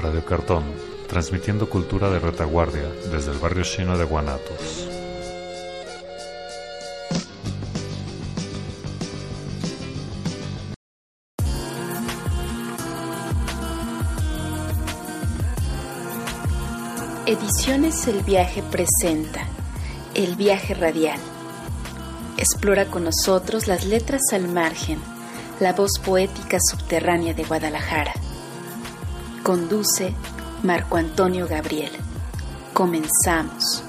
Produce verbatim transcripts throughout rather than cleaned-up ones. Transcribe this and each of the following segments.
Radio Cartón, transmitiendo cultura de retaguardia desde el barrio chino de Guanatos. Ediciones El Viaje presenta El Viaje Radial. Explora con nosotros las letras al margen, la voz poética subterránea de Guadalajara. Conduce Marco Antonio Gabriel. Comenzamos.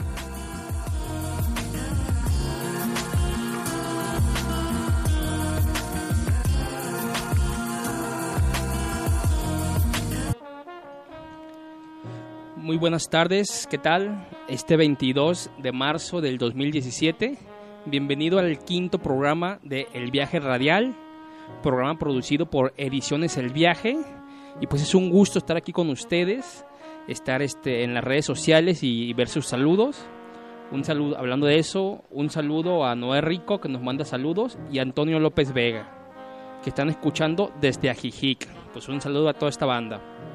Muy buenas tardes, ¿qué tal? Este veintidós de marzo del dos mil diecisiete, bienvenido al quinto programa de El Viaje Radial, programa producido por Ediciones El Viaje, y pues es un gusto estar aquí con ustedes, estar este, en las redes sociales y, y ver sus saludos. Un saludo, hablando de eso, un saludo a Noé Rico, que nos manda saludos, y a Antonio López Vega, que están escuchando desde Ajijic. Pues un saludo a toda esta banda.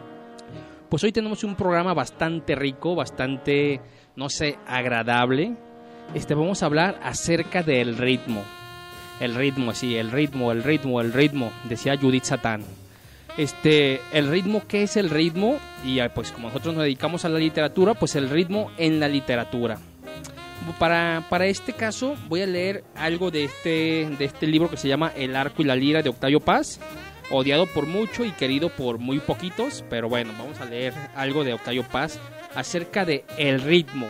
Pues hoy tenemos un programa bastante rico, bastante, no sé, agradable. Este, vamos a hablar acerca del ritmo. El ritmo, sí, el ritmo, el ritmo, el ritmo, decía Judith Satán. Este, el ritmo, ¿qué es el ritmo? Y pues como nosotros nos dedicamos a la literatura, pues el ritmo en la literatura. Para, para este caso voy a leer algo de este, de este libro que se llama El Arco y la Lira de Octavio Paz. Odiado por mucho y querido por muy poquitos, pero bueno, vamos a leer algo de Octavio Paz acerca de el ritmo.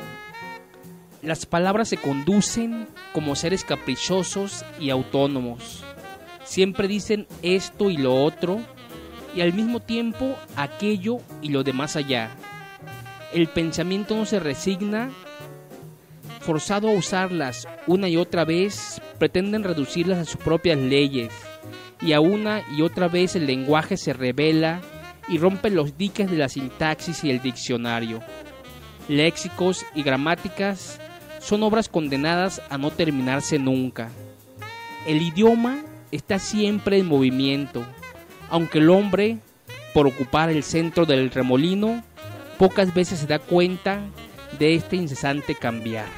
Las palabras se conducen como seres caprichosos y autónomos. Siempre dicen esto y lo otro, y al mismo tiempo aquello y lo de más allá. El pensamiento no se resigna, forzado a usarlas una y otra vez, pretenden reducirlas a sus propias leyes. Y a una y otra vez el lenguaje se revela y rompe los diques de la sintaxis y el diccionario. Léxicos y gramáticas son obras condenadas a no terminarse nunca. El idioma está siempre en movimiento, aunque el hombre, por ocupar el centro del remolino, pocas veces se da cuenta de este incesante cambiar.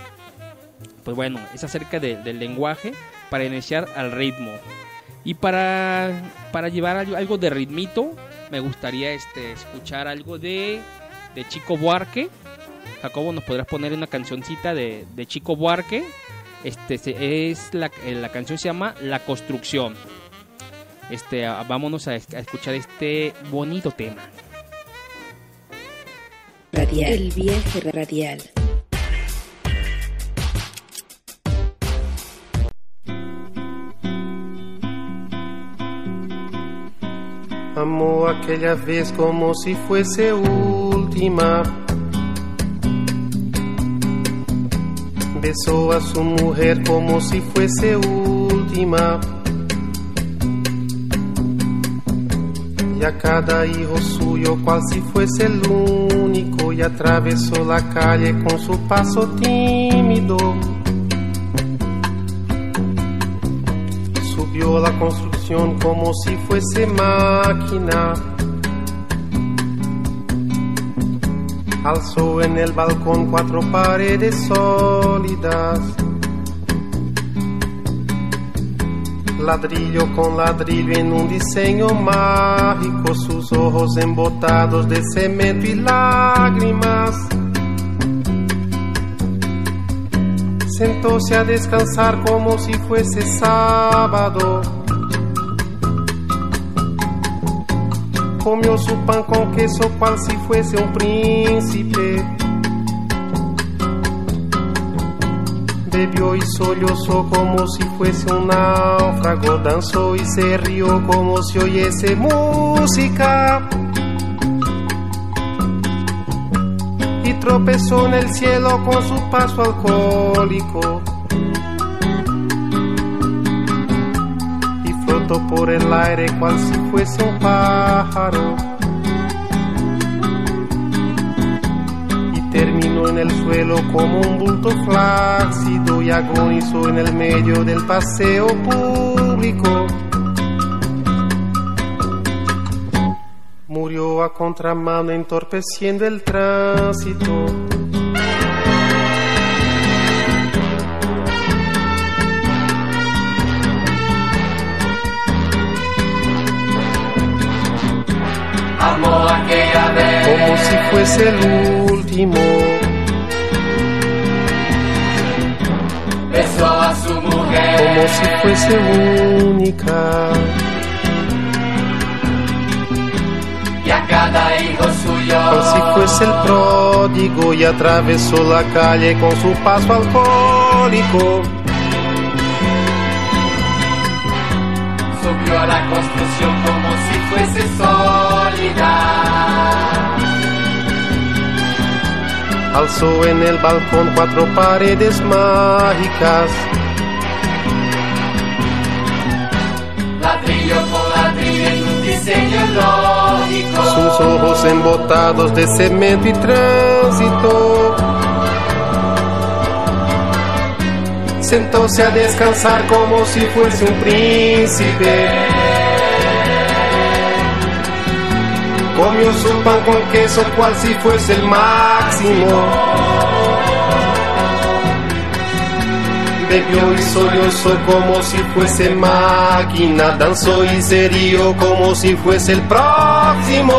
Pues bueno, es acerca de, del lenguaje para iniciar al ritmo. Y para, para llevar algo, algo de ritmito, me gustaría este, escuchar algo de, de Chico Buarque. Jacobo, ¿nos podrás poner una cancioncita de, de Chico Buarque? Este, es la, la canción se llama La Construcción. Este, vámonos a, a escuchar este bonito tema. Radial. El Viaje Radial. Amó aquella vez como si fuese última. Besó a su mujer como si fuese última. Y a cada hijo suyo cual si fuese el único. Y atravesó la calle con su paso tímido. Subió a la construcción como si fuese máquina. Alzó en el balcón cuatro paredes sólidas. Ladrillo con ladrillo en un diseño mágico. Sus ojos embotados de cemento y lágrimas. Sentóse a descansar como si fuese sábado. Comió su pan con queso cual si fuese un príncipe. Bebió y sollozó como si fuese un náufrago. Danzó y se rió como si oyese música. Y tropezó en el cielo con su paso alcohólico. Flotó por el aire cual si fuese un pájaro. Y terminó en el suelo como un bulto flácido. Y agonizó en el medio del paseo público. Murió Murió a contramano entorpeciendo el tránsito. Amó aquella vez como si fuese el último. Besó a su mujer como si fuese única. Y a cada hijo suyo Cual si fuese el pródigo y atravesó la calle con su paso alcohólico. subió a la construcción como si fuese sólida. Alzó en el balcón cuatro paredes mágicas. Ladrillo por ladrillo en un diseño lógico. Sus ojos embotados de cemento y tránsito. Sentóse a descansar como si fuese un príncipe. Comió su pan con queso cual si fuese el máximo. Bebió y sollozó como si fuese máquina. Danzó y se rió como si fuese el próximo.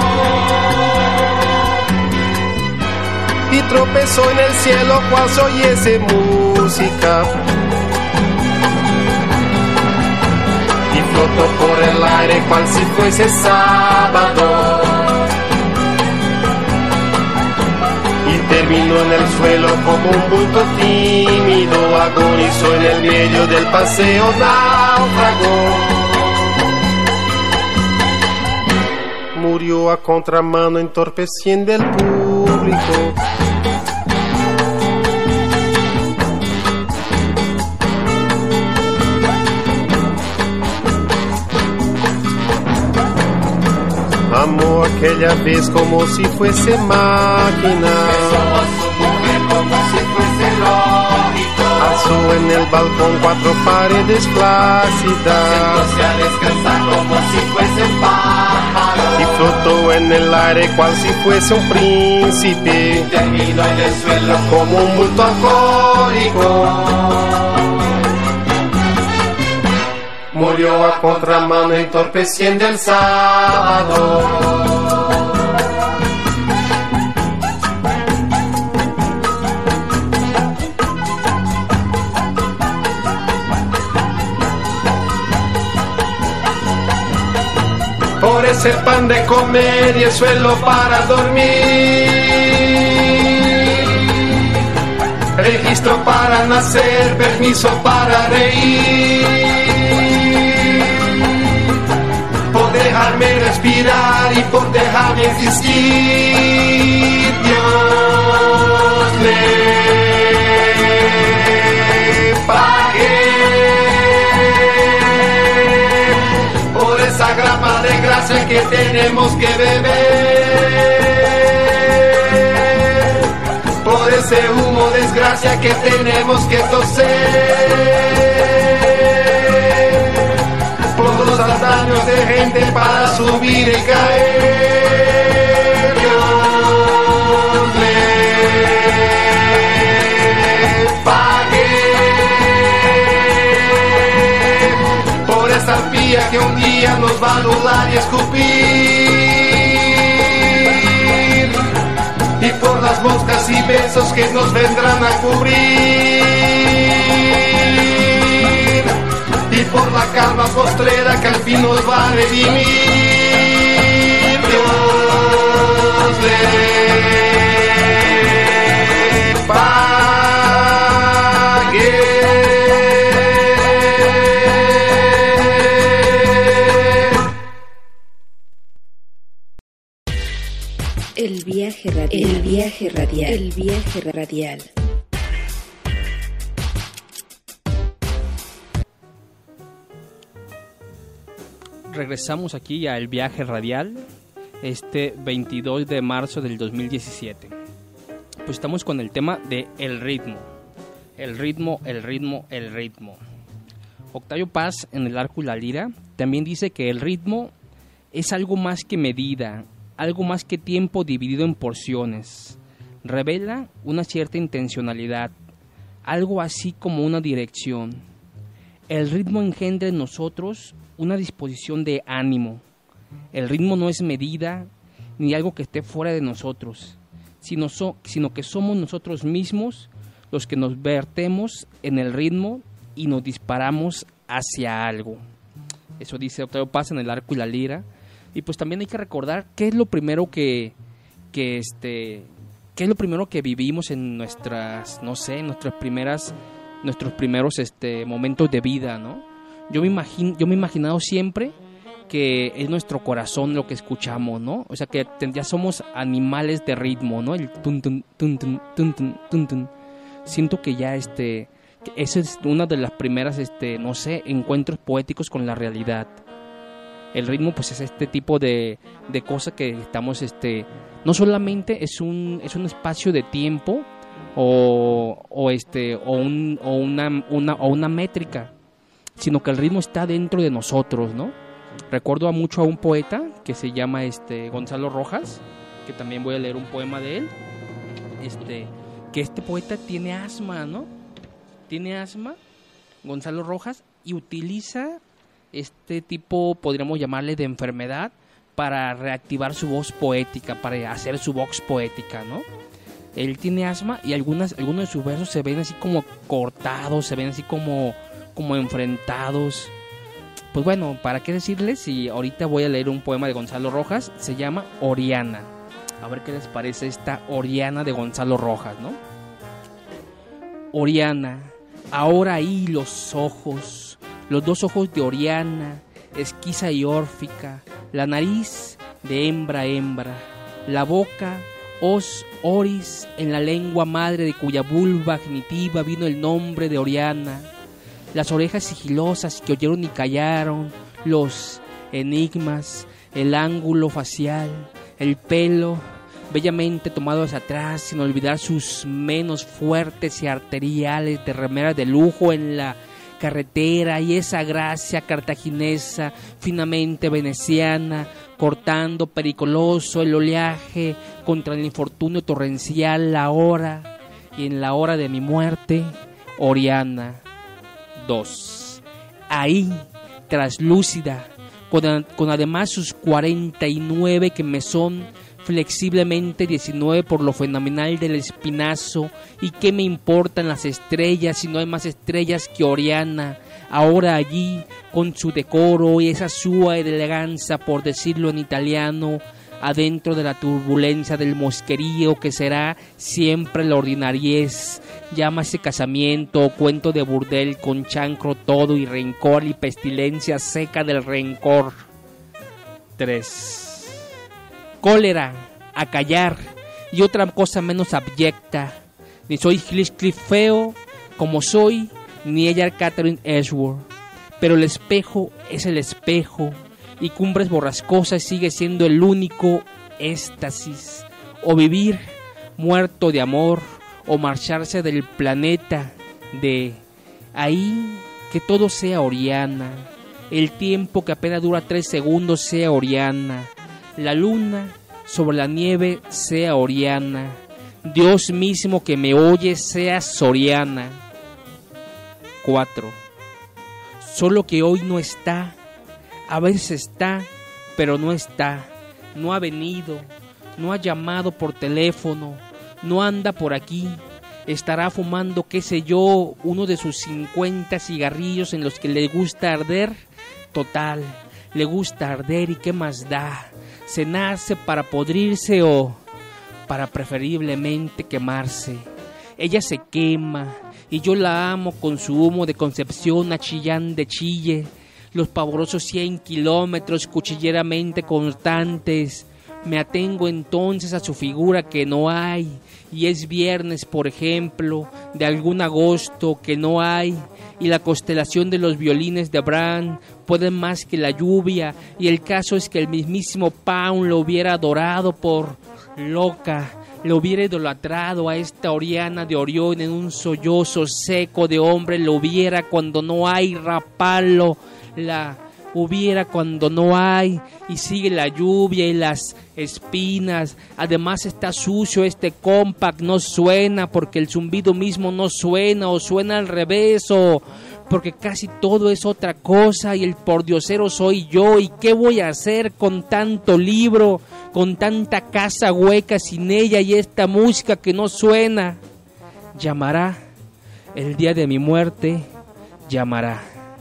Y tropezó en el cielo cual se oyese música. Y flotó por el aire cual si fuese sábado. Y terminó en el suelo como un bulto tímido. Agonizó en el medio del paseo náufrago. Murió a contramano entorpeciendo el público. Amó aquella vez como si fuese máquina. Besó a su mujer como si fuese lógico. Alzó en el balcón cuatro paredes flácidas. Sentóse a descansar como si fuese un pájaro. Y flotó en el aire cual si fuese un príncipe. Terminó en el suelo Como un bulto alcohólico. Murió a contramano entorpeciendo el sábado. Por ese pan de comer y el suelo para dormir. Registro para nacer, permiso para reír. Por dejarme respirar y por dejarme existir, Dios le pague por esa grapa de gracia que tenemos que beber, por ese humo desgracia que tenemos que toser. Los daños de gente para subir y caer, Dios le pague por esa arpía que un día nos va a anular y escupir, y por las moscas y besos que nos vendrán a cubrir, y por la calma postrera que al fin nos va a redimir. Dios le pague. El viaje radial. El viaje radial. El viaje radial. Regresamos aquí a El Viaje Radial, este veintidós de marzo del dos mil diecisiete. Pues estamos con el tema de el ritmo. El ritmo, el ritmo, el ritmo. Octavio Paz, en el Arco y la Lira, también dice que el ritmo es algo más que medida, algo más que tiempo dividido en porciones. Revela una cierta intencionalidad, algo así como una dirección. El ritmo engendra en nosotros una disposición de ánimo. El ritmo no es medida ni algo que esté fuera de nosotros, sino, so, sino que somos nosotros mismos los que nos vertemos en el ritmo y nos disparamos hacia algo. Eso dice Octavio Paz en El arco y la lira. Y pues también hay que recordar qué es lo primero que, que este, qué es lo primero que vivimos en nuestras, no sé, en nuestras primeras, nuestros primeros este, momentos de vida, ¿no? Yo me imagino, yo me he imaginado siempre que es nuestro corazón lo que escuchamos, ¿no? O sea que ya somos animales de ritmo, ¿no? El tun tun tun tun tun tun tun tun. Siento que ya este, que esa es una de las primeras, este, no sé, encuentros poéticos con la realidad. El ritmo pues es este tipo de, de cosa que estamos, este, no solamente es un, es un espacio de tiempo o, o este, o un, o una, una, o una métrica, sino que el ritmo está dentro de nosotros, ¿no? Recuerdo a mucho a un poeta que se llama este Gonzalo Rojas, que también voy a leer un poema de él. Este, que este poeta tiene asma, ¿no? Tiene asma, Gonzalo Rojas, y utiliza este tipo, podríamos llamarle de enfermedad, para reactivar su voz poética, para hacer su voz poética, ¿no? Él tiene asma y algunas, algunos de sus versos se ven así como cortados, se ven así como, como enfrentados. Pues bueno, ¿para qué decirles? Si ahorita voy a leer un poema de Gonzalo Rojas, se llama Oriana. A ver qué les parece esta Oriana de Gonzalo Rojas, ¿no? Oriana, ahora ahí los ojos, los dos ojos de Oriana, esquiza y órfica, la nariz de hembra a hembra, la boca os oris en la lengua madre de cuya vulva genitiva vino el nombre de Oriana, las orejas sigilosas que oyeron y callaron, los enigmas, el ángulo facial, el pelo bellamente tomado hacia atrás, sin olvidar sus menos fuertes y arteriales de remera de lujo en la carretera, y esa gracia cartaginesa, finamente veneciana, cortando pericoloso el oleaje contra el infortunio torrencial, la hora, y en la hora de mi muerte, Oriana. dos. Ahí, traslúcida, con, con además sus cuarenta y nueve que me son flexiblemente diecinueve por lo fenomenal del espinazo, y qué me importan las estrellas si no hay más estrellas que Oriana, ahora allí con su decoro y esa suave elegancia, por decirlo en italiano, adentro de la turbulencia del mosquerío que será siempre la ordinariez, llámase casamiento o cuento de burdel con chancro todo y rencor y pestilencia seca del rencor. tres. Cólera, a callar, y otra cosa menos abyecta. Ni soy Heathcliff feo como soy, ni ella Catherine Ashworth, pero el espejo es el espejo, y Cumbres Borrascosas sigue siendo el único éxtasis, o vivir muerto de amor, o marcharse del planeta de ahí, que todo sea Oriana, el tiempo que apenas dura tres segundos sea Oriana, la luna sobre la nieve sea Oriana, Dios mismo que me oye sea Soriana. cuatro. Solo que hoy no está, a veces está, pero no está, no ha venido, no ha llamado por teléfono, no anda por aquí, estará fumando, qué sé yo, uno de sus cincuenta cigarrillos en los que le gusta arder. Total, le gusta arder y qué más da, se nace para podrirse o para preferiblemente quemarse. Ella se quema y yo la amo con su humo de Concepción a Chillán de Chille, los pavorosos cien kilómetros cuchilleramente constantes. Me atengo entonces a su figura que no hay, y es viernes, por ejemplo, de algún agosto que no hay, y la constelación de los violines de Brahms pueden más que la lluvia, y el caso es que el mismísimo Pound lo hubiera adorado por loca, lo hubiera idolatrado a esta Oriana de Orión en un sollozo seco de hombre, lo hubiera cuando no hay rapalo, la hubiera cuando no hay, y sigue la lluvia y las espinas. Además está sucio este compact, no suena porque el zumbido mismo no suena, o suena al revés, o porque casi todo es otra cosa, y el pordiosero soy yo. ¿Y qué voy a hacer con tanto libro, con tanta casa hueca sin ella y esta música que no suena? Llamará el día de mi muerte, llamará.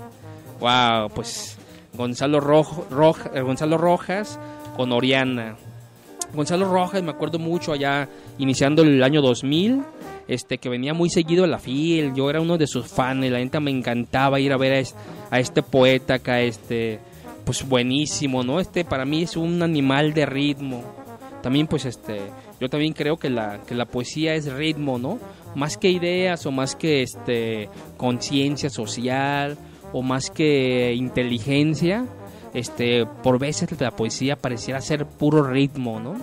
Wow, pues Gonzalo, Rojo, Roja, Gonzalo Rojas con Oriana. Gonzalo Rojas, me acuerdo mucho allá iniciando el año dos mil, este, que venía muy seguido a la FIL. Yo era uno de sus fans, la neta me encantaba ir a ver a, es, a este poeta acá, este, pues buenísimo, ¿no? Este para mí es un animal de ritmo. También pues este, yo también creo que la, que la poesía es ritmo, ¿no? Más que ideas, o más que este conciencia social, o más que inteligencia, este, por veces la poesía pareciera ser puro ritmo, ¿no?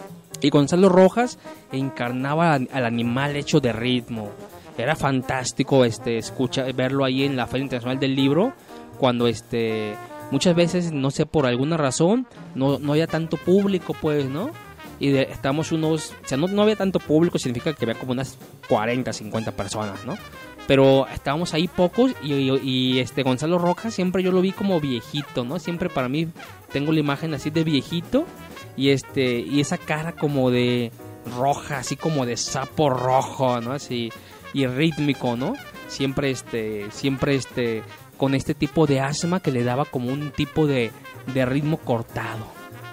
Y Gonzalo Rojas encarnaba al animal hecho de ritmo. Era fantástico este escuchar, verlo ahí en la Feria Internacional del Libro, cuando este muchas veces, no sé, por alguna razón, no, no había tanto público, pues, ¿no? Y de, estamos unos, o sea, no, no había tanto público, significa que había como unas cuarenta, cincuenta personas, ¿no? Pero estábamos ahí pocos, y, y, y este Gonzalo Rojas siempre yo lo vi como viejito, ¿no? Siempre para mí tengo la imagen así de viejito, y este y esa cara como de roja, así como de sapo rojo, ¿no? Así, y rítmico, ¿no? Siempre este siempre este con este tipo de asma que le daba como un tipo de, de ritmo cortado.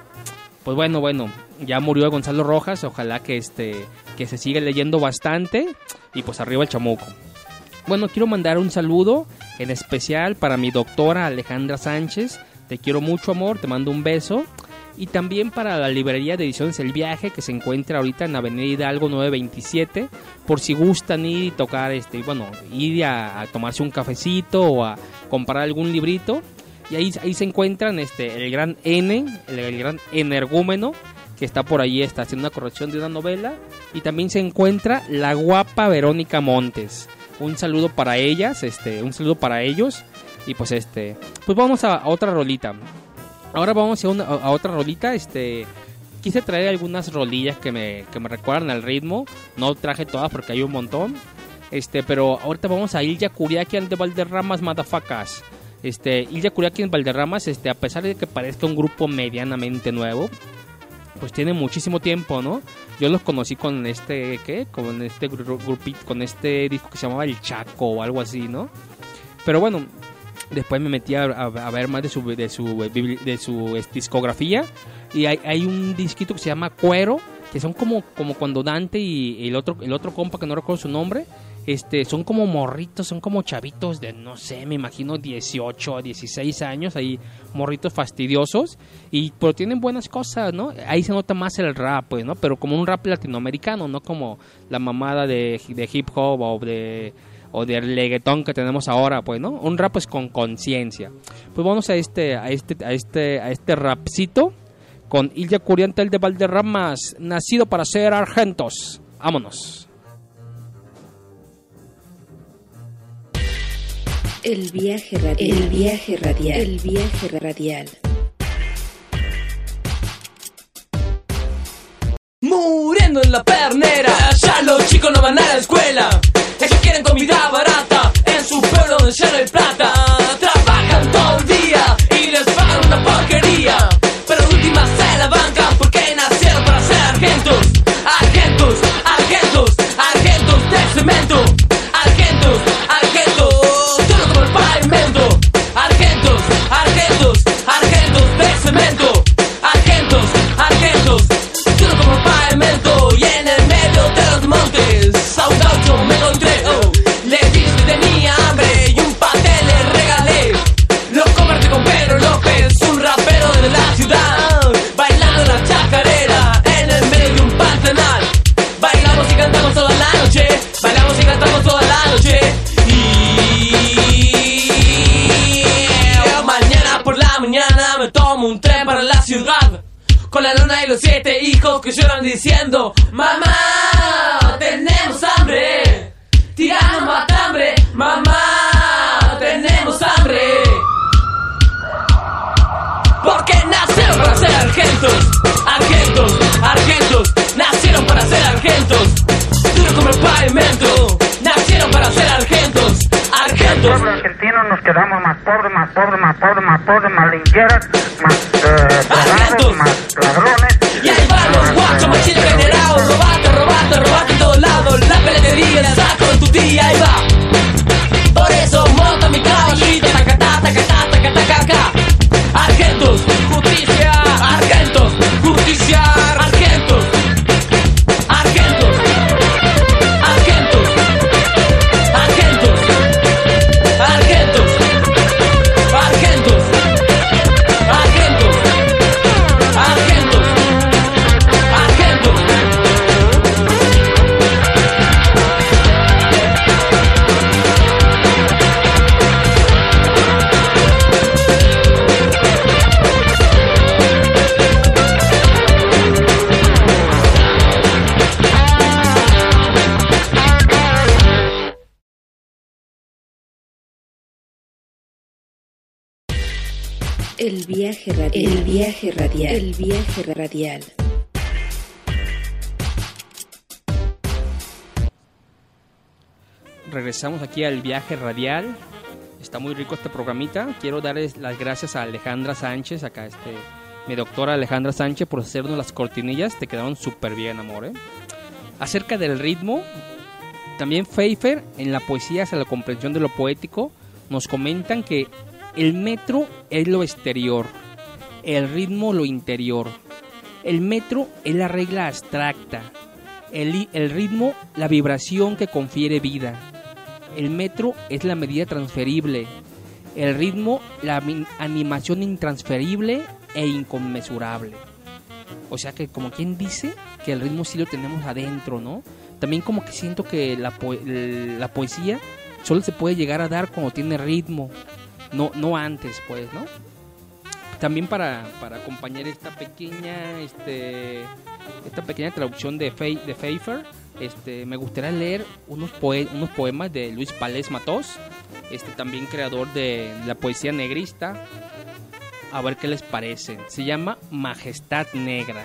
Pues bueno, bueno, ya murió Gonzalo Rojas, ojalá que este que se siga leyendo bastante, y pues arriba el chamuco. Bueno, quiero mandar un saludo en especial para mi doctora Alejandra Sánchez. Te quiero mucho, amor, te mando un beso. Y también para la librería de ediciones El Viaje, que se encuentra ahorita en Avenida Hidalgo nueve veintisiete, por si gustan ir y tocar, este, bueno, ir a, a tomarse un cafecito o a comprar algún librito. Y ahí, ahí se encuentran este, el gran N, el, el gran energúmeno, que está por ahí, está haciendo una corrección de una novela. Y también se encuentra la guapa Verónica Montes. Un saludo para ellas, este, un saludo para ellos. Y pues este, pues vamos a, a otra rolita. Ahora vamos a, una, a otra rolita. Este, quise traer algunas rolillas que me, que me recuerdan al ritmo. No traje todas porque hay un montón. Este, pero ahorita vamos a Ilya Kuryakin de Valderramas, motherfuckers. Este, Ilya Kuryakin Valderramas, este, a pesar de que parezca un grupo medianamente nuevo, pues tiene muchísimo tiempo, ¿no? Yo los conocí con este, ¿qué? Con este grupito, con este disco que se llamaba El Chaco o algo así, ¿no? Pero bueno, después me metí a, a, a ver más de su, de su, de su discografía, y hay, hay un disquito que se llama Cuero, que son como, como cuando Dante y el otro, el otro compa que no recuerdo su nombre, este, son como morritos, son como chavitos de, no sé, me imagino dieciocho, dieciséis años, ahí morritos fastidiosos, y pero tienen buenas cosas, ¿no? Ahí se nota más el rap, pues, ¿no? Pero como un rap latinoamericano, no como la mamada de, de hip hop o de o del reggaetón que tenemos ahora, pues, ¿no? Un rap pues con conciencia. Pues vamos a este a este a este a este rapcito con Ilya Kuryakin de Valderramas, nacido para ser argentos. Vámonos. El viaje radial. El viaje radial. El viaje radial. Muriendo en la pernera, ya los chicos no van a la escuela. Ellos quieren comida barata en su pueblo donde ya no hay plata. Trabajan todo el día y les pagan una porquería, pero de última se la bancan porque nacieron para ser argentos. Argentos, argentos, argentos de cemento. Argentos, argentos, duro como el pavimento. Argentos, argentos, argentos de cemento. Argentos, argentos, duro como el pavimento. Y en el medio de los montes a un gaucho me encontré, oh. Le dije que tenía hambre y un pastel le regalé. Lo compartí con Pedro López, un rapero de la ciudad, bailando la chacarera en el medio de un pantanal. Bailamos y cantamos toda la noche, bailamos y cantamos toda la noche. Y mañana por la mañana me tomo un tren para la ciudad, con la luna y los siete hijos que lloran diciendo: mamá, tenemos hambre, tirando matambre. Mamá, tenemos hambre. para ser argentos, argentos, argentos, nacieron para ser argentos, duro como el pavimento, nacieron para ser argentos, argentos. El pueblo argentino nos quedamos más pobres, más pobres, más pobres, más pobres, más lincheras, más eh, drogados, más ladrones. Y ahí van los guachos, machines generados, robate, robate, robate en todos lados, la peletería, el saco de tu tía, ahí va. Por eso monta mi caballito, tacatá, tacatá, tacatá, tacatá. Argentos, justicia, argentos, justicia, argentos, argentos, argentos, argentos, argentos, argentos, argentos, argentos, argentos. El viaje radial. El viaje radial. El viaje radial. Regresamos aquí al viaje radial. Está muy rico este programita. Quiero darles las gracias a Alejandra Sánchez, acá este, mi doctora Alejandra Sánchez, por hacernos las cortinillas. Te quedaron súper bien, amor, ¿eh? Acerca del ritmo, también Pfeiffer, en la poesía hacia la comprensión de lo poético, nos comentan que el metro es lo exterior, el ritmo lo interior. El metro es la regla abstracta, el, el ritmo la vibración que confiere vida. El metro es la medida transferible, el ritmo la animación intransferible e inconmensurable. O sea que como quien dice que el ritmo sí lo tenemos adentro, ¿no? También como que siento que la, po la poesía solo se puede llegar a dar cuando tiene ritmo. No, no antes, pues, ¿no? También para, para acompañar esta pequeña, este, esta pequeña traducción de, Fe, de Pfeiffer, este, me gustaría leer unos, poe, unos poemas de Luis Pález Matós, este, también creador de la poesía negrista. A ver qué les parece. Se llama Majestad Negra.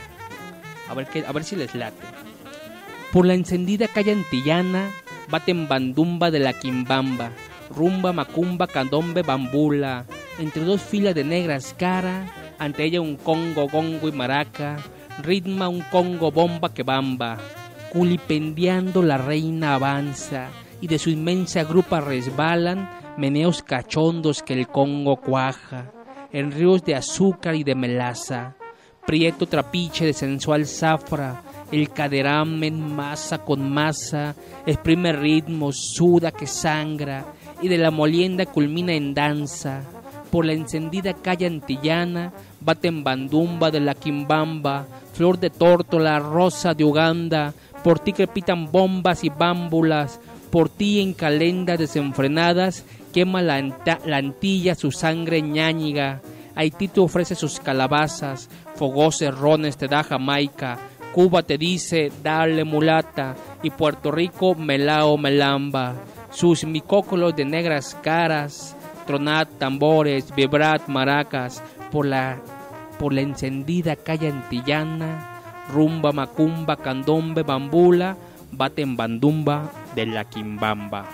A ver, qué, a ver si les late. Por la encendida calle antillana, baten bandumba de la quimbamba. Rumba, macumba, candombe, bambula, entre dos filas de negras cara, ante ella un congo, gongo y maraca, ritma un congo, bomba que bamba, culipendiando la reina avanza, y de su inmensa grupa resbalan meneos cachondos que el congo cuaja, en ríos de azúcar y de melaza, prieto trapiche de sensual zafra, el caderamen masa con masa, exprime ritmos, suda que sangra, y de la molienda culmina en danza. Por la encendida calle antillana, baten bandumba de la quimbamba, flor de tórtola, rosa de Uganda, por ti crepitan bombas y bámbulas, por ti en calendas desenfrenadas, quema la, la antilla su sangre ñáñiga, Haití te ofrece sus calabazas, fogosos rones te da Jamaica, Cuba te dice dale mulata, y Puerto Rico melao melamba. Sus micócolos de negras caras, tronad tambores, vibrad maracas, por la, por la encendida calle antillana, rumba, macumba, candombe, bambula, baten bandumba de la quimbamba.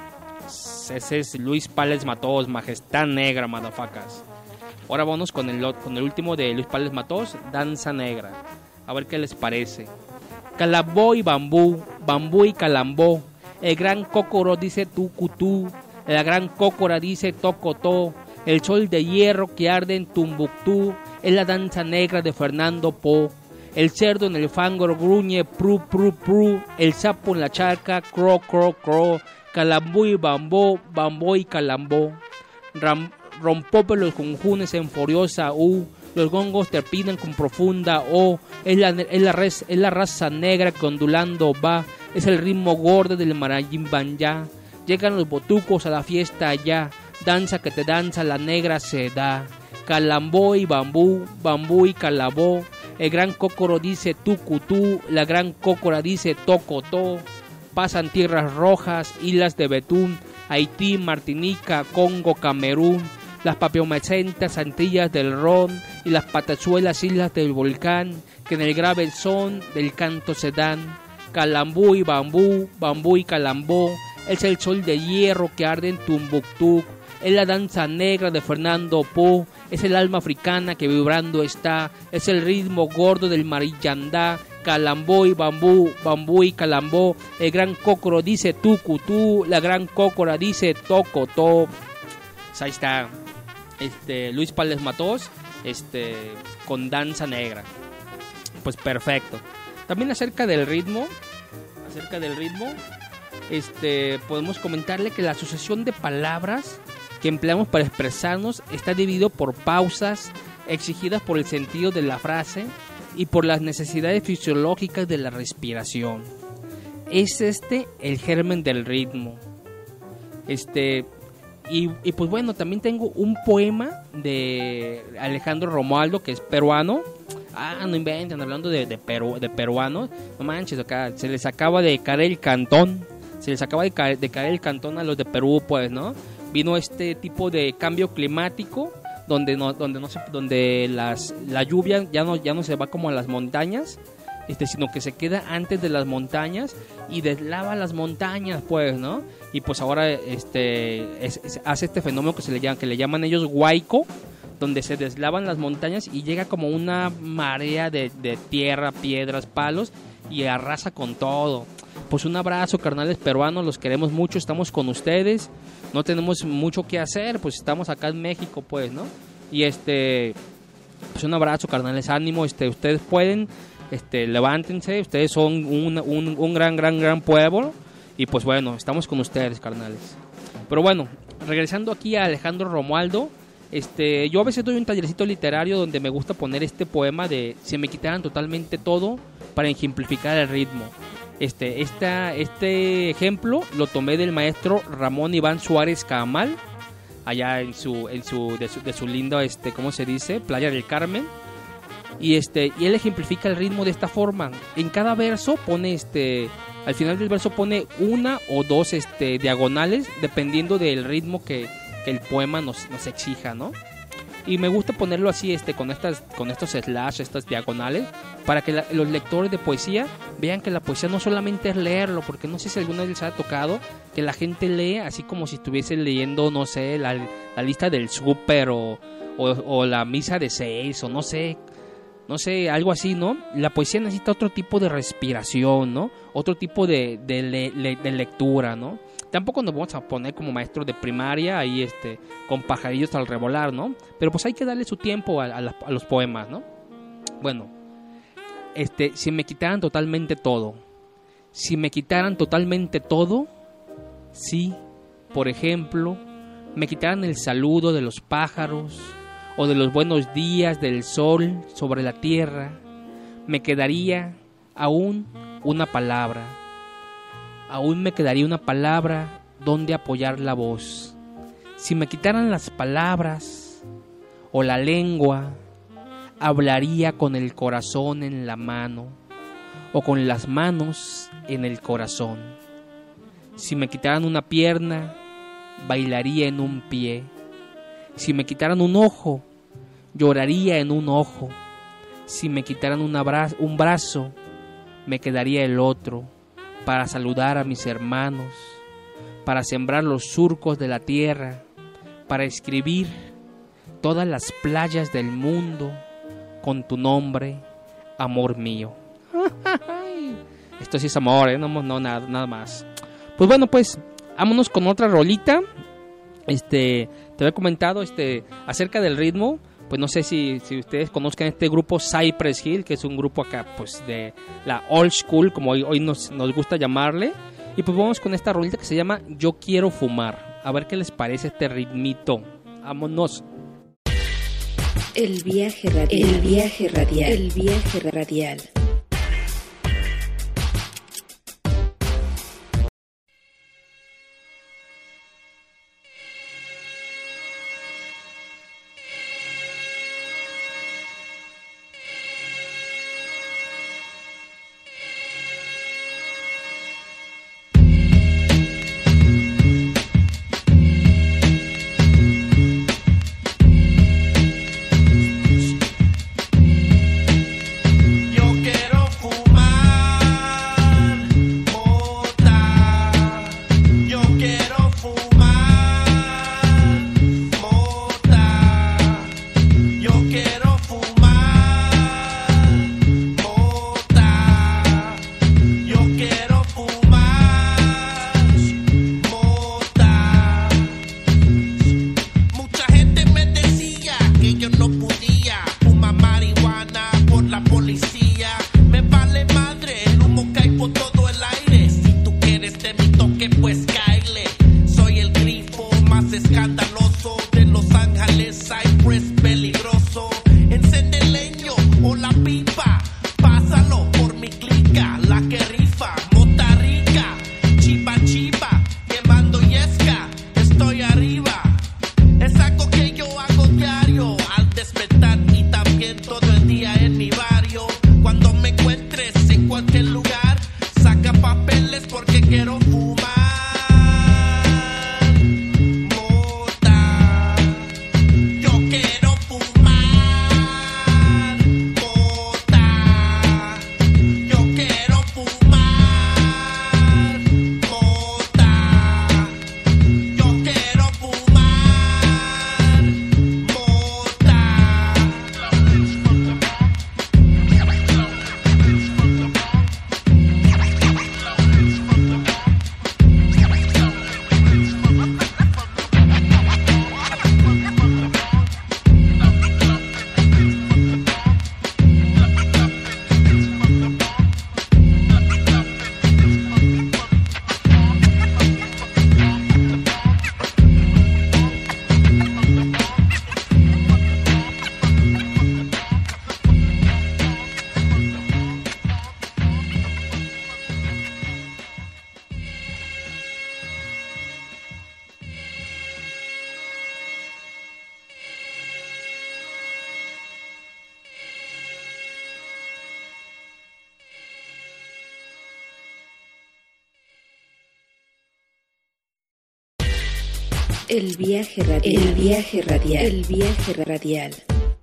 Ese es Luis Pález Matós, Majestad Negra, madafacas. Ahora vamos con el, con el último de Luis Pález Matós, Danza Negra. A ver qué les parece. Calambó y bambú, bambú y calambó. El gran cócoro dice tucutú, la gran cócora dice tocotó, el sol de hierro que arde en Tumbuctú es la danza negra de Fernando Po. El cerdo en el fango gruñe pru pru pru, el sapo en la charca cro cro cro, calambó y bambó, bambó y calambó. Ram, rompó los conjunes en furiosa U, los gongos terminan con profunda O, es la, es la, res, es la raza negra que ondulando va. Es el ritmo gordo del Marayimbanyá. Llegan los botucos a la fiesta allá. Danza que te danza, la negra se da. Calambó y bambú, bambú y calabó. El gran cócoro dice tucutú, la gran cócora dice tocotó. Pasan tierras rojas, islas de Betún, Haití, Martinica, Congo, Camerún. las papiomecentas Antillas del Ron y las patazuelas islas del volcán, que en el grave son del canto se dan. Calambú y bambú, bambú y calambó, es el sol de hierro que arde en Tumbuctú, es la danza negra de Fernando Po, es el alma africana que vibrando está, es el ritmo gordo del mariyandá. Calambó y bambú, bambú y calambó, el gran cócoro dice tucutú, la gran cócora dice tocotó. Pues ahí está este, Luis Pález Matós este, con danza negra. Pues perfecto. También acerca del ritmo, acerca del ritmo, este, podemos comentarle que la asociación de palabras que empleamos para expresarnos está dividido por pausas exigidas por el sentido de la frase y por las necesidades fisiológicas de la respiración. Es este el germen del ritmo. Este y, y pues bueno, también tengo un poema de Alejandro Romualdo, que es peruano. Ah, no inventen, hablando de, de, Perú, de peruanos. No manches, acá se les acaba de caer el cantón. Se les acaba de caer, de caer el cantón a los de Perú, pues, ¿no? Vino este tipo de cambio climático donde no, donde no se, donde las, la lluvia ya no, ya no se va como a las montañas, este, sino que se queda antes de las montañas y deslava las montañas, pues, ¿no? Y pues ahora este es, es, hace este fenómeno que se le llama, que le llaman ellos huaico, donde se deslavan las montañas y llega como una marea de, de tierra, piedras, palos y arrasa con todo. Pues un abrazo, carnales peruanos, los queremos mucho, estamos con ustedes. No tenemos mucho que hacer, pues estamos acá en México, pues, ¿no? Y este, pues un abrazo, carnales, ánimo, este, ustedes pueden, este, levántense, ustedes son un, un, un gran, gran, gran pueblo, y pues bueno, estamos con ustedes, carnales. Pero bueno, regresando aquí a Alejandro Romualdo, este, yo a veces doy un tallercito literario donde me gusta poner este poema de "Si me quitaran totalmente todo", para ejemplificar el ritmo. Este, esta, este ejemplo lo tomé del maestro Ramón Iván Suárez Camal, allá en su, en su, de su, de su lindo, este, ¿cómo se dice? Playa del Carmen. Y este, y él ejemplifica el ritmo de esta forma. En cada verso pone, este, al final del verso pone una o dos, este, diagonales, dependiendo del ritmo que, que el poema nos, nos exija, ¿no? Y me gusta ponerlo así, este, con estas, con estos slash, estas diagonales, para que la, los lectores de poesía vean que la poesía no solamente es leerlo, porque no sé si alguna vez les ha tocado que la gente lee así como si estuviese leyendo, no sé, la, la lista del súper o, o, o la misa de seis, o no sé, no sé, algo así, ¿no? La poesía necesita otro tipo de respiración, ¿no? Otro tipo de, de, le, le, de lectura, ¿no? Tampoco nos vamos a poner como maestros de primaria ahí, este, con pajarillos al revolar, ¿no? Pero pues hay que darle su tiempo a, a, la, a los poemas, ¿no? Bueno, este, si me quitaran totalmente todo, si me quitaran totalmente todo, si, por ejemplo, me quitaran el saludo de los pájaros o de los buenos días del sol sobre la tierra, me quedaría aún una palabra. Aún me quedaría una palabra donde apoyar la voz. Si me quitaran las palabras o la lengua, hablaría con el corazón en la mano o con las manos en el corazón. Si me quitaran una pierna, bailaría en un pie. Si me quitaran un ojo, lloraría en un ojo. Si me quitaran un abrazo, un brazo, me quedaría el otro, para saludar a mis hermanos, para sembrar los surcos de la tierra, para escribir todas las playas del mundo con tu nombre, amor mío. Esto sí es amor, ¿eh? No, no nada, nada más. Pues bueno, pues vámonos con otra rolita. Este, te había comentado este, acerca del ritmo. Pues no sé si, si ustedes conozcan este grupo Cypress Hill, que es un grupo acá pues de la old school, como hoy, hoy nos, nos gusta llamarle. Y pues vamos con esta rolita que se llama Yo Quiero Fumar. A ver qué les parece este ritmito. Vámonos. El viaje radial. El viaje radial. El viaje radial. El viaje radial. El viaje radial. El viaje radial.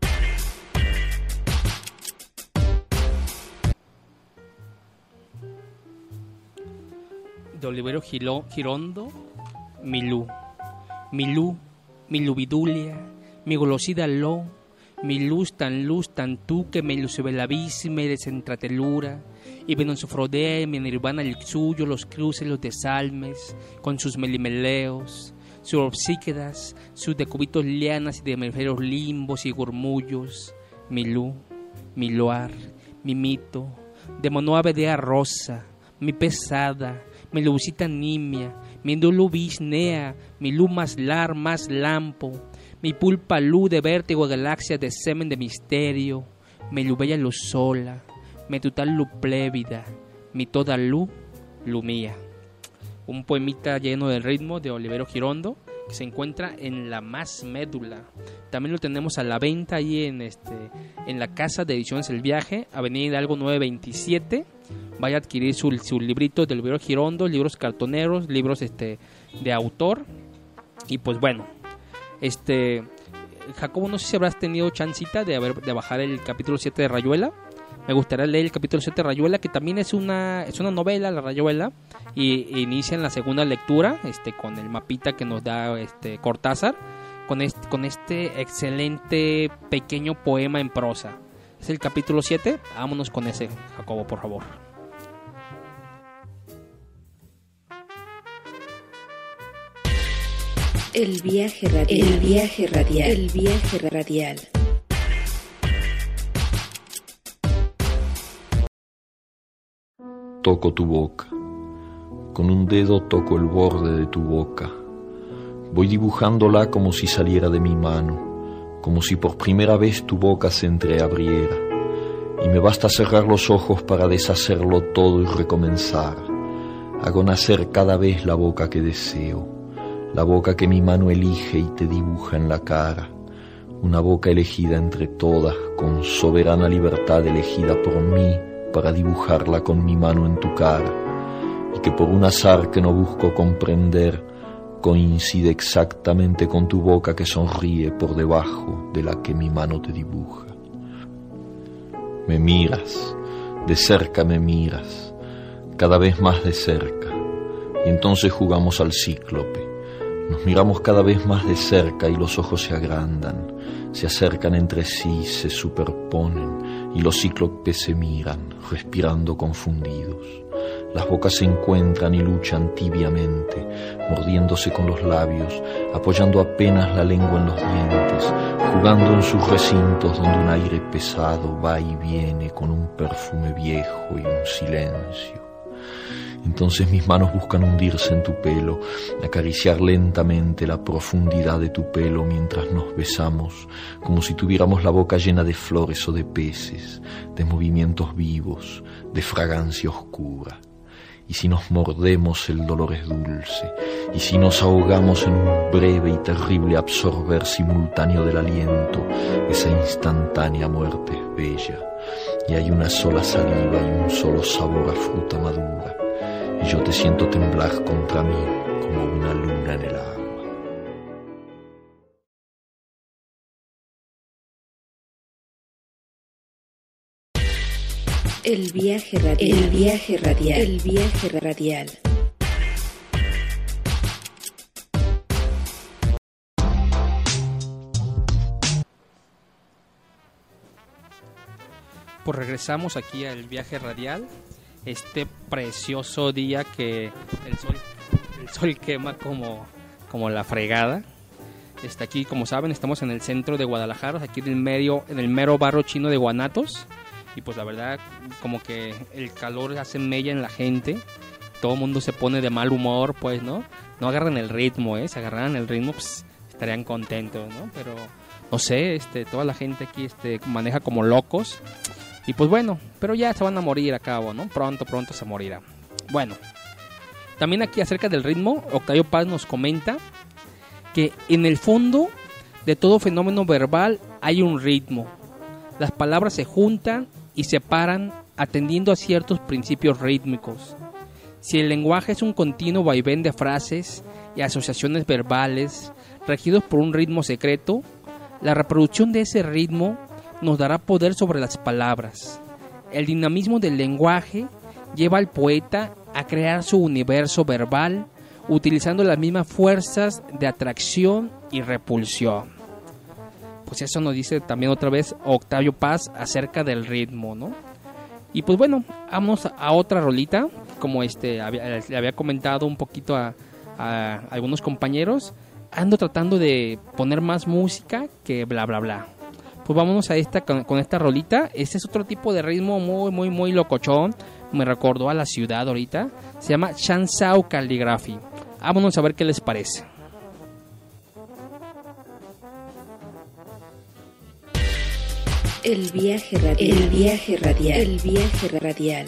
De Olivero Gilo, Girondo, Milú. Milú, mi lubidulia, mi golosida lo, mi luz tan luz tan tú que me ilusube el abisme de centratelura, y ven en su frodea, mi nirvana el suyo, los cruces, los desalmes, con sus melimeleos, sus obsíquedas, sus decubitos lianas y de meferos limbos y gurmullos, mi lú, mi loar, mi mito, de monoavedea rosa, mi pesada, mi lucita nimia, mi luz bisnea, mi luz más lar, más lampo, mi pulpa luz de vértigo, galaxias de semen de misterio, mi luz bella luz sola, mi total luz plébida, mi toda luz, luz mía. Un poemita lleno de ritmo de Olivero Girondo que se encuentra en La Más Médula. También lo tenemos a la venta ahí en este en la casa de ediciones El Viaje, Avenida Hidalgo nueve veintisiete. Vaya a adquirir su, su librito de Olivero Girondo, libros cartoneros, libros este de autor. Y pues bueno, este Jacobo, no sé si habrás tenido chancita de, haber, de bajar el capítulo siete de Rayuela. Me gustaría leer el capítulo siete de Rayuela, que también es una es una novela, la Rayuela, y, y inicia en la segunda lectura este con el mapita que nos da este Cortázar, con este, con este excelente pequeño poema en prosa. Es el capítulo siete, vámonos con ese, Jacobo, por favor. El viaje radial. El viaje radial. El viaje radial. Toco tu boca, con un dedo toco el borde de tu boca, voy dibujándola como si saliera de mi mano, como si por primera vez tu boca se entreabriera, y me basta cerrar los ojos para deshacerlo todo y recomenzar. Hago nacer cada vez la boca que deseo, la boca que mi mano elige y te dibuja en la cara, una boca elegida entre todas, con soberana libertad elegida por mí, para dibujarla con mi mano en tu cara, y que por un azar que no busco comprender, coincide exactamente con tu boca que sonríe por debajo de la que mi mano te dibuja. Me miras, de cerca me miras, cada vez más de cerca, y entonces jugamos al cíclope. Nos miramos cada vez más de cerca y los ojos se agrandan, se acercan entre sí, se superponen, y los cíclopes se miran, respirando confundidos. Las bocas se encuentran y luchan tibiamente, mordiéndose con los labios, apoyando apenas la lengua en los dientes, jugando en sus recintos donde un aire pesado va y viene con un perfume viejo y un silencio. Entonces mis manos buscan hundirse en tu pelo, acariciar lentamente la profundidad de tu pelo mientras nos besamos, como si tuviéramos la boca llena de flores o de peces, de movimientos vivos, de fragancia oscura. Y si nos mordemos el dolor es dulce, y si nos ahogamos en un breve y terrible absorber simultáneo del aliento, esa instantánea muerte es bella, y hay una sola saliva y un solo sabor a fruta madura. Y yo te siento temblar contra mí como una luna en el agua. El viaje radial. El viaje radial. El viaje radial. Pues regresamos aquí al viaje radial. Este precioso día que el sol, el sol quema como, como la fregada. Está aquí, como saben, estamos en el centro de Guadalajara, aquí en el medio, en el mero barrio chino de Guanatos. Y pues la verdad, como que el calor hace mella en la gente. Todo el mundo se pone de mal humor, pues, ¿no? No agarran el ritmo, ¿eh? Si agarraran el ritmo, pues estarían contentos, ¿no? Pero, no sé, este, toda la gente aquí este, maneja como locos. Y pues bueno, pero ya se van a morir a cabo, ¿no? Pronto, pronto se morirá. Bueno, también aquí acerca del ritmo, Octavio Paz nos comenta que en el fondo de todo fenómeno verbal hay un ritmo. Las palabras se juntan y se paran atendiendo a ciertos principios rítmicos. Si el lenguaje es un continuo vaivén de frases y asociaciones verbales regidos por un ritmo secreto, la reproducción de ese ritmo nos dará poder sobre las palabras. El dinamismo del lenguaje lleva al poeta a crear su universo verbal utilizando las mismas fuerzas de atracción y repulsión. Pues eso nos dice también otra vez Octavio Paz acerca del ritmo, ¿no? Y pues bueno, vamos a otra rolita, como este había, le había comentado un poquito a, a algunos compañeros, ando tratando de poner más música que bla bla bla. Pues vámonos a esta con, con esta rolita. Este es otro tipo de ritmo muy muy muy locochón, me recordó a la ciudad ahorita, se llama Chansao Calligraphy. Vámonos a ver qué les parece. El viaje radial. El viaje radial. El viaje radial.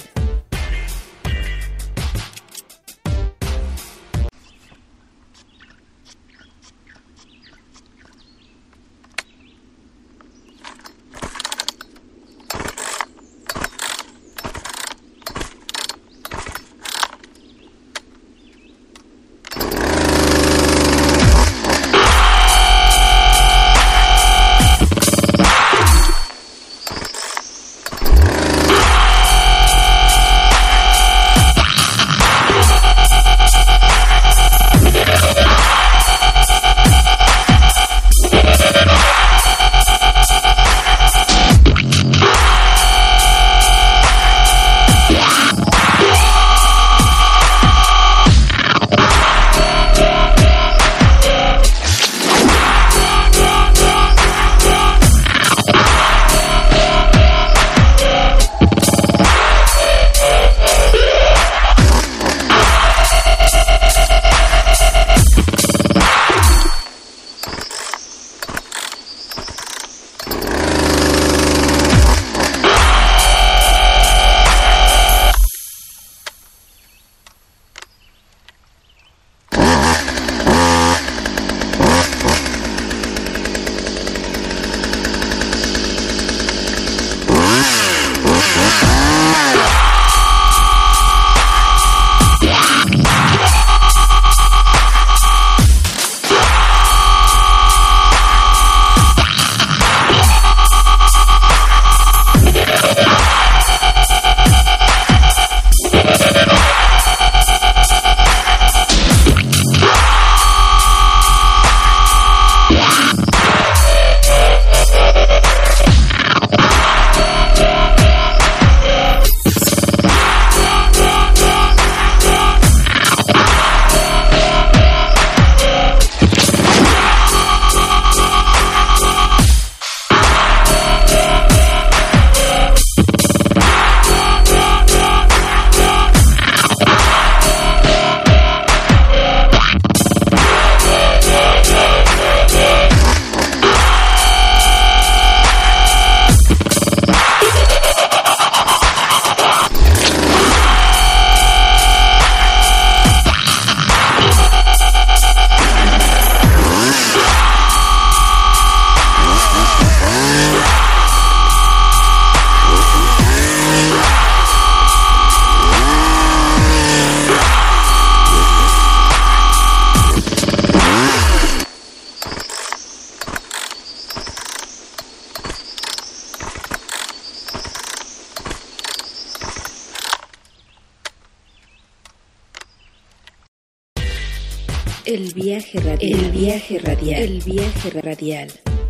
El viaje radial. El viaje radial. El viaje radial.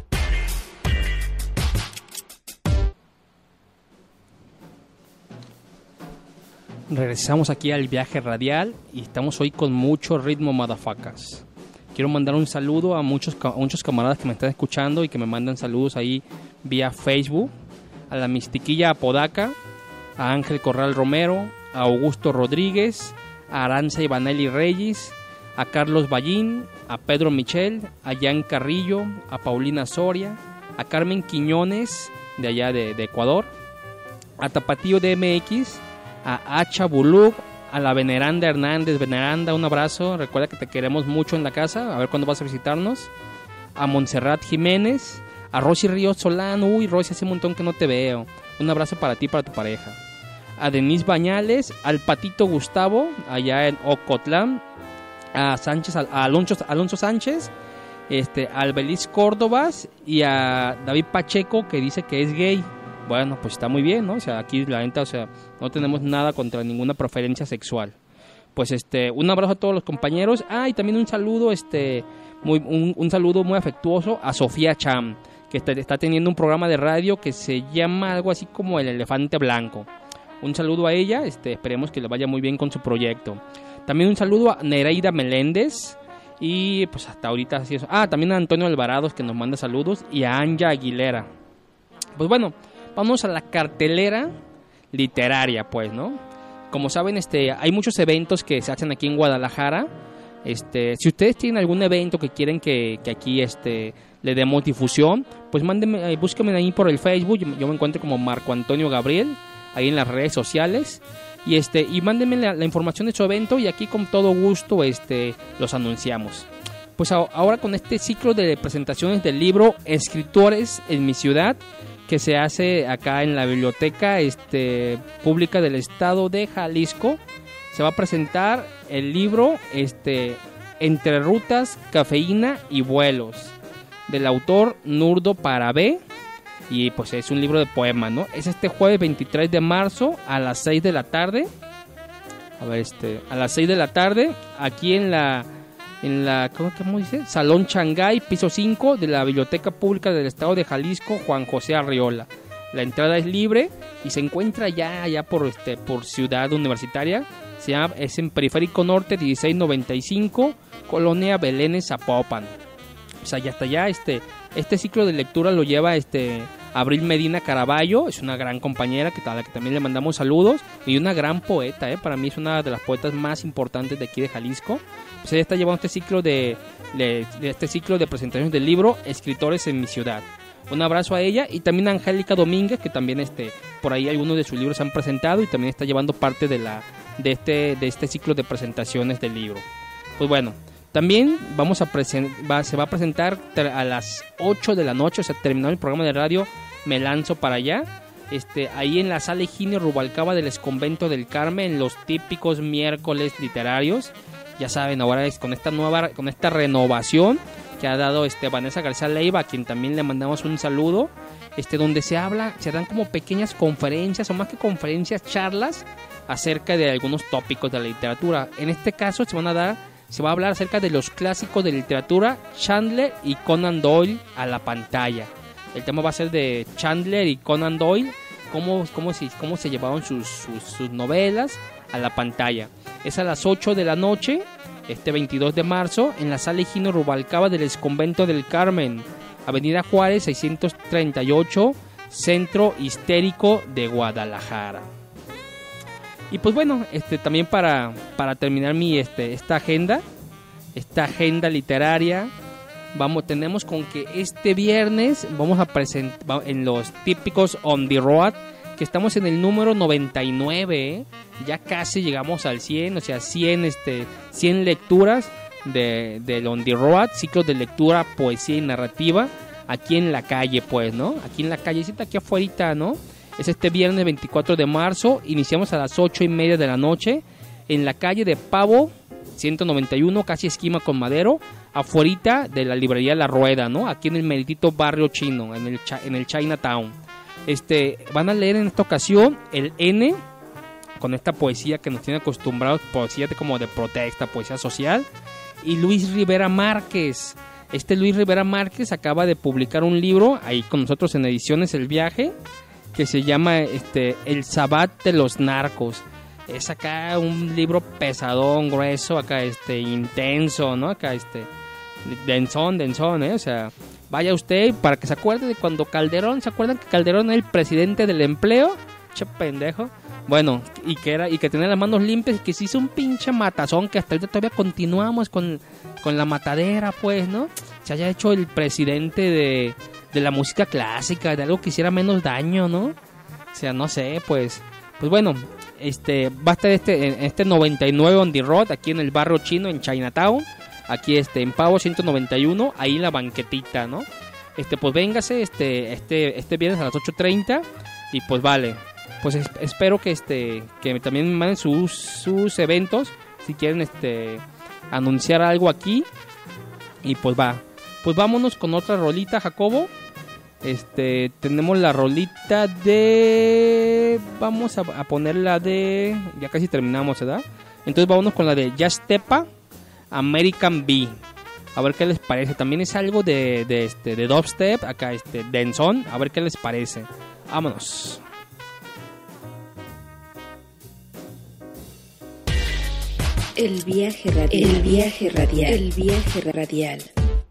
Regresamos aquí al viaje radial y estamos hoy con mucho ritmo, madafacas. Quiero mandar un saludo a muchos, a muchos camaradas que me están escuchando y que me mandan saludos ahí vía Facebook. A la Mistiquilla Apodaca, a Ángel Corral Romero, a Augusto Rodríguez, a Aranza Ivanelli Reyes, a Carlos Ballín, a Pedro Michel, a Jan Carrillo, a Paulina Soria, a Carmen Quiñones de allá de, de Ecuador, a Tapatío D M X, a Hacha Bulug, a la Veneranda Hernández. Veneranda, un abrazo, recuerda que te queremos mucho en la casa, a ver cuándo vas a visitarnos. A Montserrat Jiménez, a Rosy Ríos Solán, uy Rosy, hace un montón que no te veo, un abrazo para ti y para tu pareja. A Denise Bañales, al Patito Gustavo, allá en Ocotlán, a Sánchez, a Alonso, Alonso Sánchez, este, a Albeliz Córdobas y a David Pacheco, que dice que es gay. Bueno, pues está muy bien, ¿no? O sea, aquí la neta, o sea, no tenemos nada contra ninguna preferencia sexual. Pues este, un abrazo a todos los compañeros. Ah, y también un saludo, este, muy, un, un saludo muy afectuoso a Sofía Cham, que está, está teniendo un programa de radio que se llama algo así como El Elefante Blanco. Un saludo a ella, este, esperemos que le vaya muy bien con su proyecto. También un saludo a Nereida Meléndez. Y pues hasta ahorita así es. Ah, también a Antonio Alvarados, que nos manda saludos. Y a Anja Aguilera. Pues bueno, vamos a la cartelera literaria, pues, ¿no? Como saben, este, hay muchos eventos que se hacen aquí en Guadalajara. Este, si ustedes tienen algún evento que quieren que, que aquí este, le demos difusión, pues mándenme, búsquenme ahí por el Facebook. Yo, yo me encuentro como Marco Antonio Gabriel, ahí en las redes sociales. Y este y mándenme la, la información de su evento y aquí con todo gusto este los anunciamos. Pues a, ahora con este ciclo de presentaciones del libro Escritores en mi ciudad, que se hace acá en la biblioteca este pública del estado de Jalisco, se va a presentar el libro este Entre rutas, cafeína y vuelos, del autor Nurdo Parabé. Y pues es un libro de poemas, ¿no? Es este jueves veintitrés de marzo a las seis de la tarde. A ver, este... A las seis de la tarde, aquí en la... En la... ¿Cómo, cómo dice? Salón Changay, piso cinco de la Biblioteca Pública del Estado de Jalisco, Juan José Arriola. La entrada es libre y se encuentra ya, ya por, este, por Ciudad Universitaria. Se llama, es en Periférico Norte, dieciséis noventa y cinco, Colonia Belénes, Zapopan. O sea, ya hasta allá, este... Este ciclo de lectura lo lleva este Abril Medina Caraballo, es una gran compañera que, a la que también le mandamos saludos, y una gran poeta, ¿eh? Para mí es una de las poetas más importantes de aquí de Jalisco. Pues ella está llevando este ciclo de, de, de este ciclo de presentaciones del libro Escritores en mi ciudad. Un abrazo a ella y también a Angélica Domínguez, que también este por ahí algunos de sus libros se han presentado y también está llevando parte de la de este de este ciclo de presentaciones del libro. Pues bueno, también vamos a presen- va, se va a presentar a las ocho de la noche, o sea, terminado el programa de radio, me lanzo para allá. Este, ahí en la sala Higinio Rubalcaba del Exconvento del Carmen, los típicos miércoles literarios. Ya saben, ahora es con esta nueva, con esta renovación que ha dado este Vanessa García Leiva, a quien también le mandamos un saludo, este, donde se habla, se dan como pequeñas conferencias, o más que conferencias, charlas acerca de algunos tópicos de la literatura. En este caso se van a dar Se va a hablar acerca de los clásicos de literatura, Chandler y Conan Doyle a la pantalla. El tema va a ser de Chandler y Conan Doyle, cómo, cómo, se, cómo se llevaron sus, sus, sus novelas a la pantalla. Es a las ocho de la noche, este veintidós de marzo, en la sala Higinio Rubalcaba del Exconvento del Carmen, Avenida Juárez seiscientos treinta y ocho, Centro Histórico de Guadalajara. Y pues bueno, este también para, para terminar mi este esta agenda, esta agenda literaria, vamos tenemos con que este viernes vamos a presentar en los típicos On the Road, que estamos en el número noventa y nueve, ¿eh? Ya casi llegamos al cien, o sea, cien este cien lecturas de del On the Road, ciclos de lectura, poesía y narrativa aquí en la calle, pues, ¿no? Aquí en la callecita, aquí afuera, ¿no? Es este viernes veinticuatro de marzo, iniciamos a las ocho y media de la noche en la calle de Pavo ciento noventa y uno, casi esquina con Madero, afuera de la librería La Rueda, ¿no? Aquí en el meritito barrio chino, en el, en el Chinatown. Este, van a leer en esta ocasión el N, con esta poesía que nos tiene acostumbrados, poesía de, como de protesta, poesía social, y Luis Rivera Márquez. Este Luis Rivera Márquez acaba de publicar un libro, ahí con nosotros en Ediciones El Viaje, que se llama este El Sabbat de los Narcos. Es acá un libro pesadón, grueso, acá este intenso, ¿no? Acá este densón, densón, ¿eh? O sea, vaya usted para que se acuerde de cuando Calderón, ¿se acuerdan que Calderón era el presidente del empleo? Che pendejo. Bueno, y que era y que tenía las manos limpias y que se hizo un pinche matazón que hasta ahorita todavía continuamos con, con la matadera, pues, ¿no? Se haya hecho el presidente de de la música clásica, de algo que hiciera menos daño, ¿no? O sea, no sé, pues pues bueno, este va a estar este en este noventa y nueve On the Road, aquí en el barrio chino, en Chinatown, aquí este en Pavo ciento noventa y uno, ahí en la banquetita, ¿no? Este, pues véngase este este este viernes a las ocho treinta y pues vale. Pues es, espero que este que también me manden sus sus eventos si quieren este anunciar algo aquí. Y pues va, pues vámonos con otra rolita, Jacobo. Este, tenemos la rolita de... Vamos a, a poner la de... Ya casi terminamos, ¿verdad? Entonces vámonos con la de Jazz Tepa, American B. A ver qué les parece. También es algo de, de, este, de dubstep, acá este, denzón. A ver qué les parece. Vámonos. El viaje radial. El viaje radial. El viaje radial.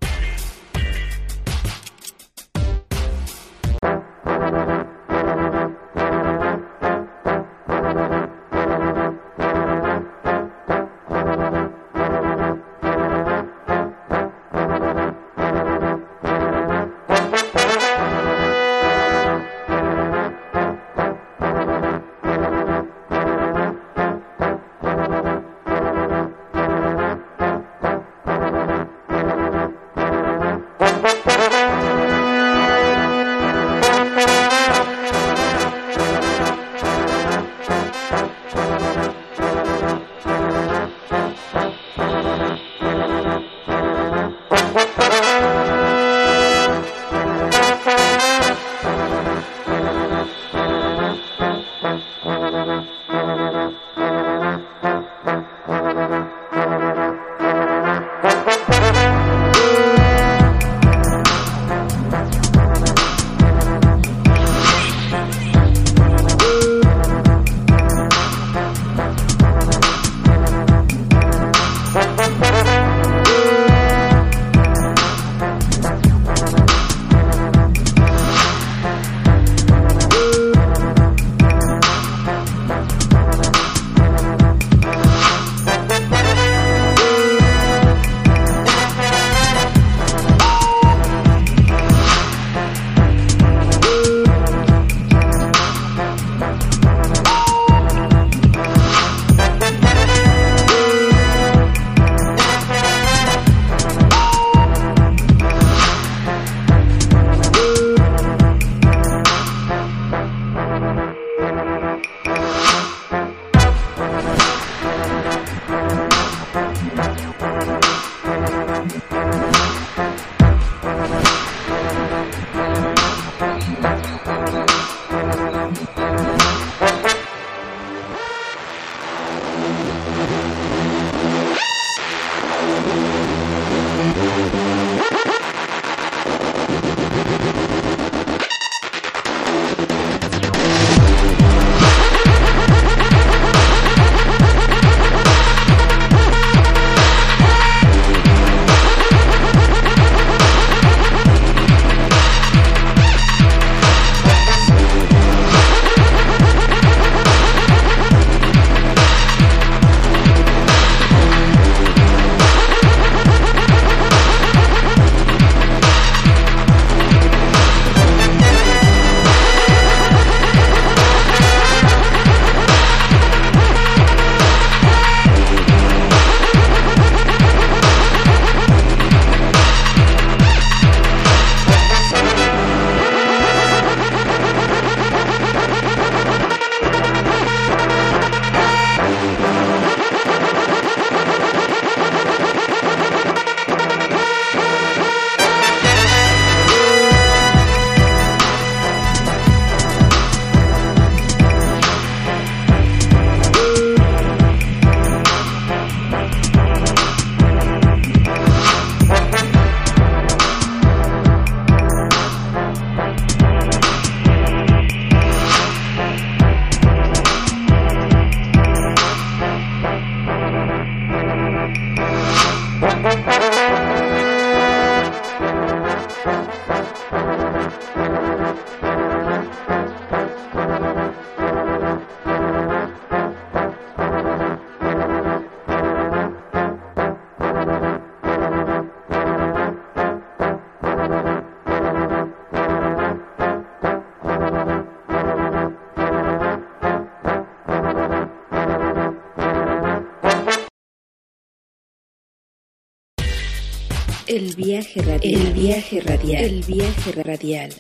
El viaje radial. El viaje radial. El viaje radial.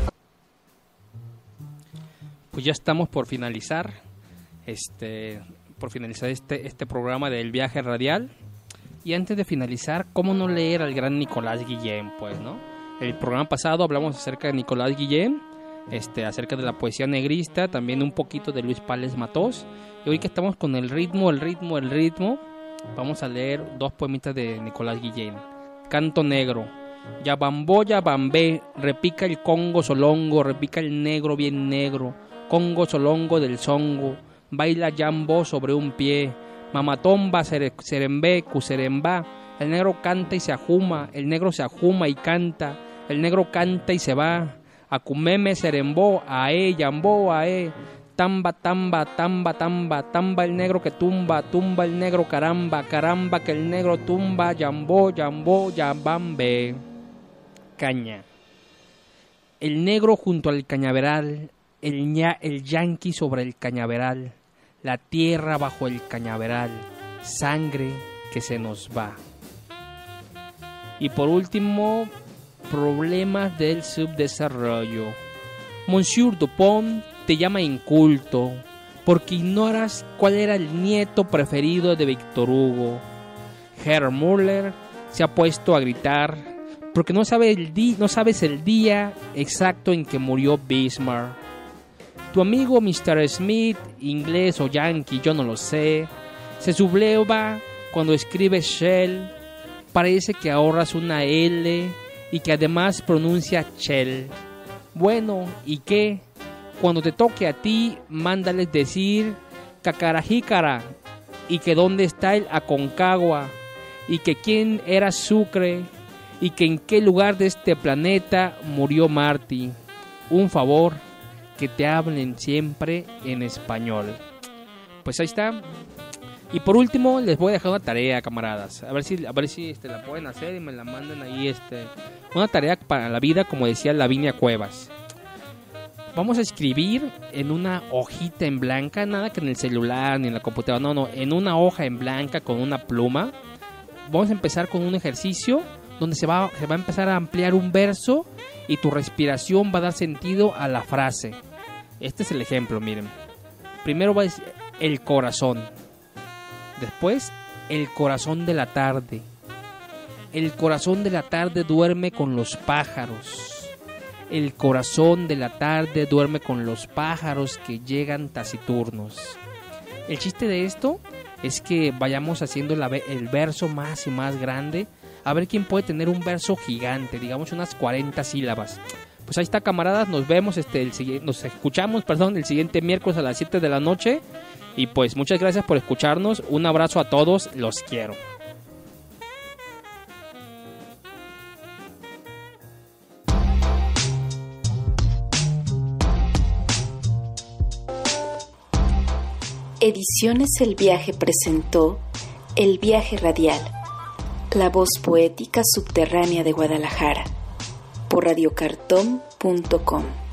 Pues ya estamos por finalizar. Este, por finalizar este, este programa del viaje radial. Y antes de finalizar, ¿cómo no leer al gran Nicolás Guillén? Pues, ¿no? El programa pasado hablamos acerca de Nicolás Guillén, este, acerca de la poesía negrista, también un poquito de Luis Pález Matós. Y hoy que estamos con el ritmo, el ritmo, el ritmo, vamos a leer dos poemitas de Nicolás Guillén. Canto negro. Ya bambó, ya bambé, repica el congo solongo, repica el negro bien negro, congo solongo del songo, baila jambo sobre un pie, mamatomba, serembé, cuserembá, el negro canta y se ajuma, el negro se ajuma y canta, el negro canta y se va, acumeme, serembó, ae, yambó, ae, tamba, tamba, tamba, tamba, tamba el negro que tumba, tumba el negro caramba, caramba que el negro tumba, yambó, yambó, yambambe. Caña. El negro junto al cañaveral, el, ña, el yanqui sobre el cañaveral, la tierra bajo el cañaveral, sangre que se nos va. Y por último, problemas del subdesarrollo. Monsieur Dupont te llama inculto porque ignoras cuál era el nieto preferido de Víctor Hugo. Herr Müller se ha puesto a gritar porque no, sabe el di- no sabes el día exacto en que murió Bismarck. Tu amigo mister Smith, inglés o yankee, yo no lo sé, se subleva cuando escribe Shell. Parece que ahorras una L y que además pronuncia Shell. Bueno, ¿y qué? Cuando te toque a ti, mándales decir Cacarajícara y que dónde está el Aconcagua y que quién era Sucre y que en qué lugar de este planeta murió Marty. Un favor, que te hablen siempre en español. Pues ahí está. Y por último les voy a dejar una tarea, camaradas. A ver si, a ver si este, la pueden hacer y me la mandan ahí. Este, una tarea para la vida, como decía Lavinia Cuevas. Vamos a escribir en una hojita en blanca, nada que en el celular ni en la computadora, no, no, en una hoja en blanca con una pluma. Vamos a empezar con un ejercicio donde se va, se va a empezar a ampliar un verso y tu respiración va a dar sentido a la frase. Este es el ejemplo, miren. Primero va a decir el corazón. Después, el corazón de la tarde. El corazón de la tarde duerme con los pájaros. El corazón de la tarde duerme con los pájaros que llegan taciturnos. El chiste de esto es que vayamos haciendo la, el verso más y más grande. A ver quién puede tener un verso gigante, digamos unas cuarenta sílabas. Pues ahí está, camaradas, nos vemos, este, el, nos escuchamos, perdón, el siguiente miércoles a las siete de la noche. Y pues muchas gracias por escucharnos, un abrazo a todos, los quiero. Ediciones El Viaje presentó El Viaje Radial, la voz poética subterránea de Guadalajara, por radiocartón punto com.